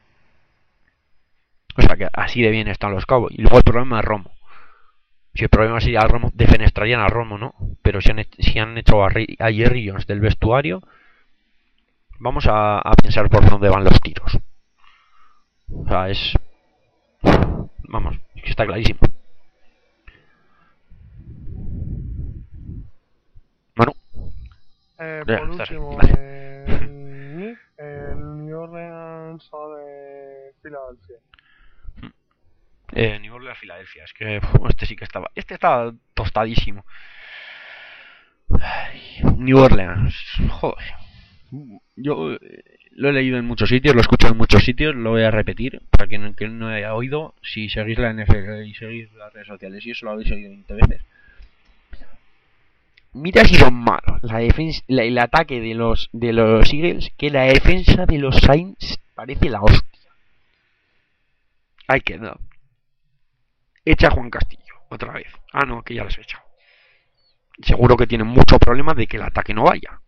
O sea que así de bien están los Cowboys. Y luego el problema es Romo. Si el problema sería a Romo, defenestrarían a Romo, ¿no? Pero si han, si han hecho a, a Jerry Jones del vestuario, vamos a, a pensar por dónde van los tiros. O sea, es... Vamos, es que está clarísimo. Ya, por estás ahí. último, Vale. el, el New Orleans de Filadelfia. Eh, New Orleans, Filadelfia. Es que uf, este sí que estaba. Este estaba tostadísimo. Ay, New Orleans. Joder. Yo eh, lo he leído en muchos sitios, lo he escuchado en muchos sitios, lo voy a repetir para quien que no haya oído. Si seguís la N F L y seguís las redes sociales y eso lo habéis oído veinte veces. Mira si son malos la defensa, la, el ataque de los de los Eagles, que la defensa de los Saints parece la hostia. Hay que no. Echa a Juan Castillo otra vez. Ah, no, que ya les he echado. Seguro que tienen mucho problema de que el ataque no vaya.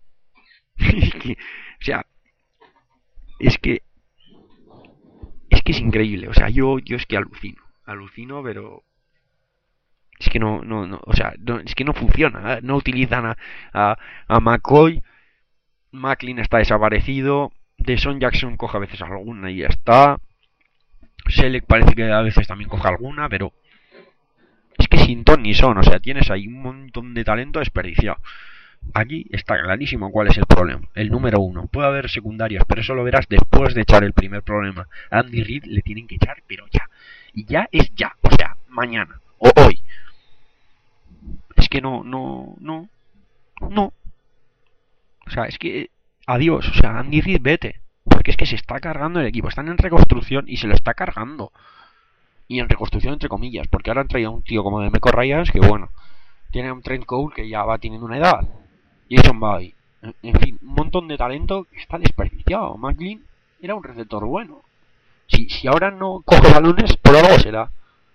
O sea, es que es que es increíble. O sea, yo yo es que alucino, alucino, pero es que no no no, o sea, no, es que no funciona. ¿Eh? No utilizan a, a a McCoy. Macklin está desaparecido. Deson Jackson coge a veces alguna y ya está. Selec parece que a veces también coge alguna, pero es que sin ton ni son. O sea, tienes ahí un montón de talento desperdiciado. Aquí está clarísimo cuál es el problema. El número uno. Puede haber secundarios, pero eso lo verás después de echar el primer problema. A Andy Reid le tienen que echar, pero ya. Y ya es ya. O sea, mañana. O hoy. Es que no, no, no. No. O sea, es que... Adiós. O sea, Andy Reid, vete. Porque es que se está cargando el equipo. Están en reconstrucción y se lo está cargando. Y en reconstrucción entre comillas. Porque ahora han traído a un tío como de Meco Ryans que bueno. Tiene un Trent Cole que ya va teniendo una edad. Jason Bay. En, en fin, un montón de talento que está desperdiciado. McLean era un receptor bueno. Si, si ahora no coge balones, por algo será.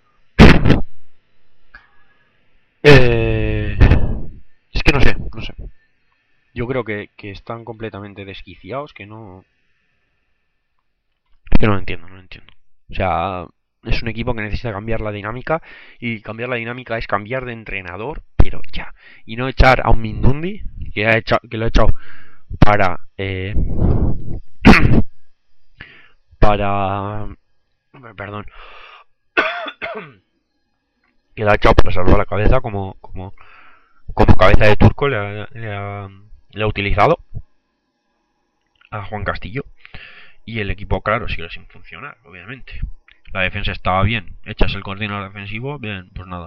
eh, es que no sé, no sé. Yo creo que, que están completamente desquiciados, que no... Es que no lo entiendo, no lo entiendo. O sea, es un equipo que necesita cambiar la dinámica y cambiar la dinámica es cambiar de entrenador, pero ya. Y no echar a un Mindundi, que, ha echado, que lo ha echado para... Eh, para... Perdón. Que lo ha echado para salvar la cabeza como, como, como cabeza de turco le ha, le ha, le ha utilizado a Juan Castillo. Y el equipo, claro, sigue sin funcionar, obviamente. La defensa estaba bien. Echas el coordinador defensivo, bien, pues nada.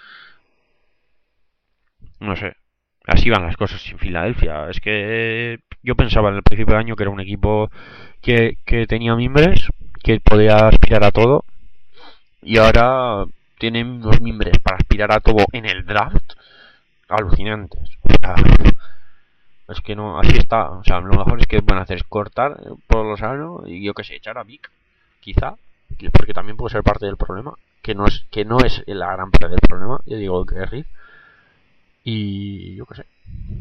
No sé. Así van las cosas en Filadelfia. Es que yo pensaba en el principio de año que era un equipo que, que tenía mimbres, que podía aspirar a todo. Y ahora tienen unos mimbres para aspirar a todo en el draft alucinantes. O sea, es que no, así está. O sea, lo mejor es que van a hacer es cortar por lo sano y yo que sé, echar a Vic, quizá, porque también puede ser parte del problema, que no es que no es la gran parte del problema. Yo digo que es Riff y yo que sé.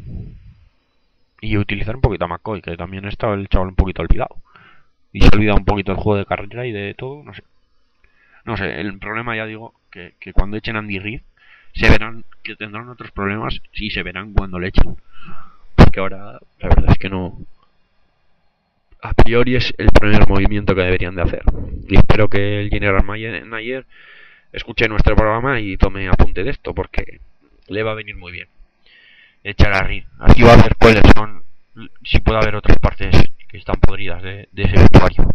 Y utilizar un poquito a McCoy, que también está el chaval un poquito olvidado. Y se ha olvidado un poquito el juego de carrera y de todo, no sé. No sé, el problema ya digo que, que cuando echen a Andy Reid se verán que tendrán otros problemas y se verán cuando le echen. Porque ahora la verdad es que no... A priori es el primer movimiento que deberían de hacer. Y espero que el General Manager escuche nuestro programa y tome apunte de esto, porque le va a venir muy bien echar a Reid. Así va a ver cuáles son, si puede haber otras partes que están podridas de, de ese vestuario.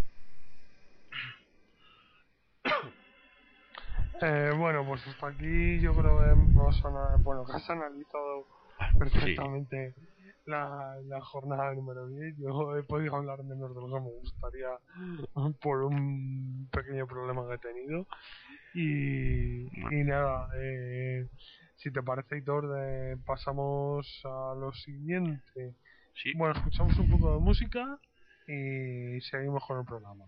Eh, bueno, pues hasta aquí yo creo que hemos ana- bueno, que has analizado perfectamente sí. la, la jornada número diez. Yo he podido hablar menos de lo que me gustaría por un pequeño problema que he tenido. Y, y nada, eh, si te parece, Hitor, eh, pasamos a lo siguiente. Sí. Bueno, escuchamos un poco de música y seguimos con el programa.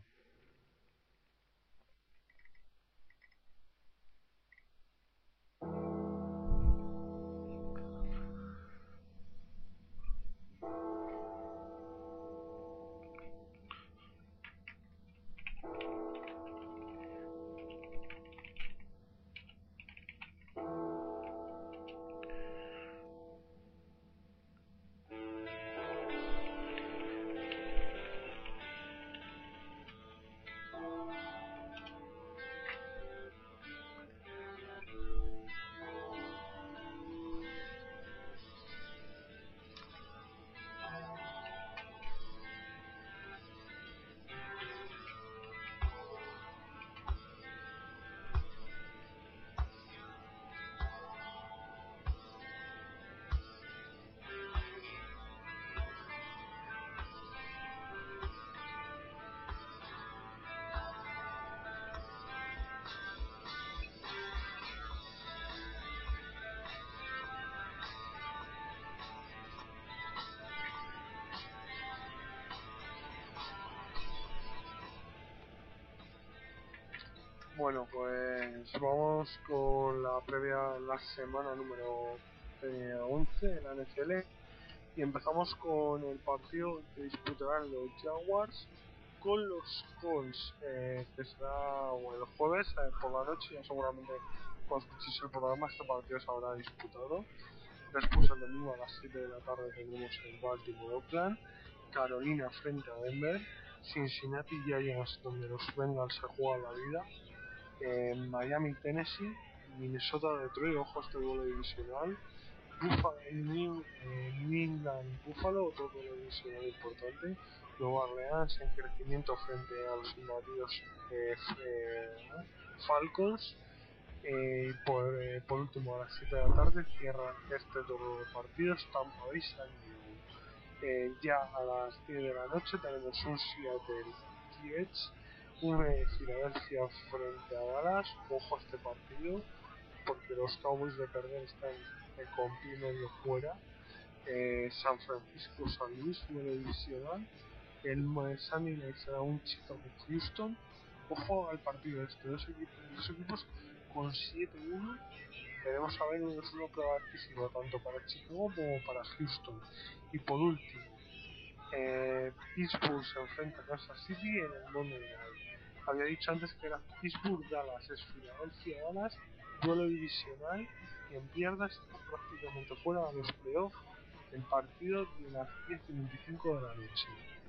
Bueno, pues vamos con la previa, la semana número eh, once de la N F L y empezamos con el partido que disputarán los Jaguars con los Colts, eh, que será bueno, el jueves eh, por la noche. Ya seguramente cuando escuchéis el programa este partido se habrá disputado. Después el domingo a las siete de la tarde tenemos el Baltimore Oakland, Carolina frente a Denver, Cincinnati Giants donde los Bengals se juegan la vida, eh, Miami Tennessee, Minnesota Detroit, ojo este duelo divisional, Buffalo, New, eh, New England Buffalo, otro duelo divisional importante, Nueva Orleans en crecimiento frente a los invadidos eh, eh, Falcons. Eh, por, eh, por último, a las siete de la tarde cierra este turno de partidos Tampa Bay San Diego. Eh, ya a las diez de la noche tenemos un Seattle Jets, un eh, Filadelfia frente a Dallas. Ojo a este partido porque los Cowboys de perder están eh, con pie medio fuera. eh, San Francisco San Luis, duelo divisional. El eh, Sunday Night será un Chicago Houston. Ojo al partido este, dos equipos, dos equipos con siete uno. Queremos saber un resultado probabilismo tanto para Chicago como para Houston. Y por último, eh, Pittsburgh se enfrenta a Kansas City en el Monday Night. Había dicho antes que era Pittsburgh Dallas, es Filadelfia Dallas, duelo divisional. Quien pierda está prácticamente fuera de los playoffs. El partido de las diez y veinticinco de la noche.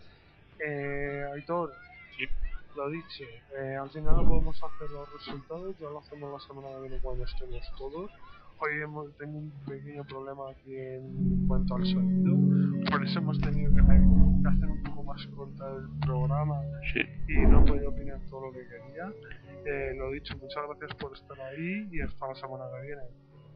Eh, Aitor, Sí. lo dicho, eh, al final no podemos hacer los resultados, ya lo hacemos la semana que viene cuando estemos todos. Hoy hemos tenido un pequeño problema aquí en cuanto al sonido, por eso hemos tenido que hacer, que hacer un poco más corta el programa Sí. y no he podido opinar todo lo que quería. Eh, lo dicho, muchas gracias por estar ahí y hasta la semana que viene.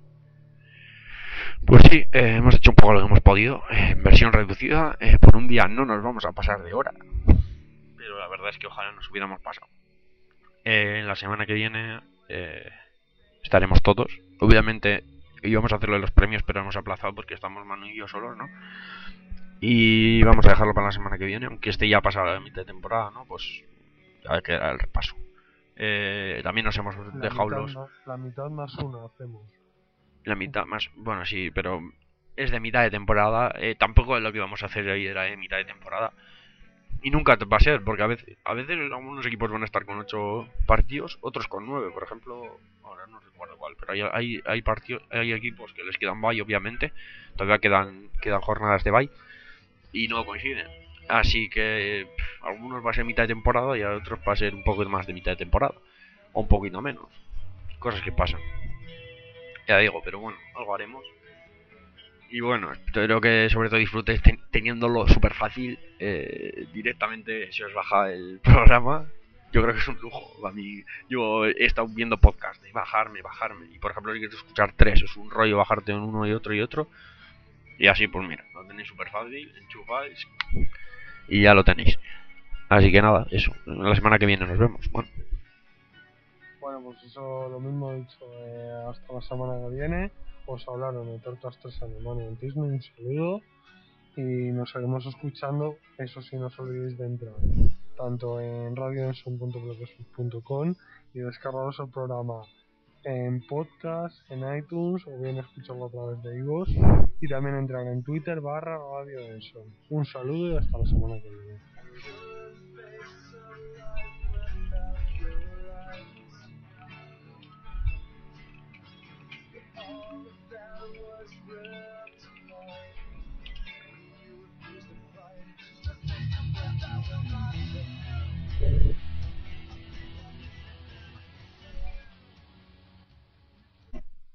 Pues sí, eh, hemos hecho un poco lo que hemos podido, eh, en versión reducida. Eh, por un día no nos vamos a pasar de hora, pero la verdad es que ojalá nos hubiéramos pasado. Eh, la semana que viene eh, estaremos todos. Obviamente íbamos a hacerlo de los premios, pero hemos aplazado porque estamos Manu y yo solos, ¿no? Y vamos a dejarlo para la semana que viene, aunque esté ya pasada la mitad de temporada, ¿no? Pues ya queda el repaso. Eh, también nos hemos La dejado mitad, los... más, la mitad más uno hacemos. La mitad más... Bueno, sí, pero es de mitad de temporada. Eh, tampoco es lo que íbamos a hacer ahí, era de mitad de temporada. Y nunca va a ser, porque a veces, a veces algunos equipos van a estar con ocho partidos, otros con nueve, por ejemplo, ahora no recuerdo cuál, pero hay hay hay partidos, hay equipos que les quedan bye, obviamente, todavía quedan quedan jornadas de bye y no coinciden. Así que pff, algunos va a ser mitad de temporada y a otros va a ser un poco más de mitad de temporada, o un poquito menos, cosas que pasan. Ya digo, pero bueno, algo haremos. Y bueno, espero que sobre todo disfrutéis ten- teniéndolo súper fácil. Eh, directamente se os baja el programa. Yo creo que es un lujo. A mí, yo he estado viendo podcasts de bajarme, bajarme. Y por ejemplo, si quieres escuchar tres, es un rollo bajarte en uno y otro y otro. Y así, pues mira, lo tenéis súper fácil, enchufáis y ya lo tenéis. Así que nada, eso. La semana que viene nos vemos. Bueno, Bueno, pues eso lo mismo he dicho, eh, hasta la semana que viene. Os hablaron de Tortas tres Alemania en Disney, un saludo y nos seguimos escuchando. Eso sí, no os olvidéis de entrar tanto en radio enson punto blogspot punto com y descargaros el programa en podcast, en iTunes o bien escucharlo a través de iVoox y también entrar en Twitter barra Radio Enson. Un saludo y hasta la semana que viene. All of that was ripped apart. You refused to fight. Just think of where that will not fit.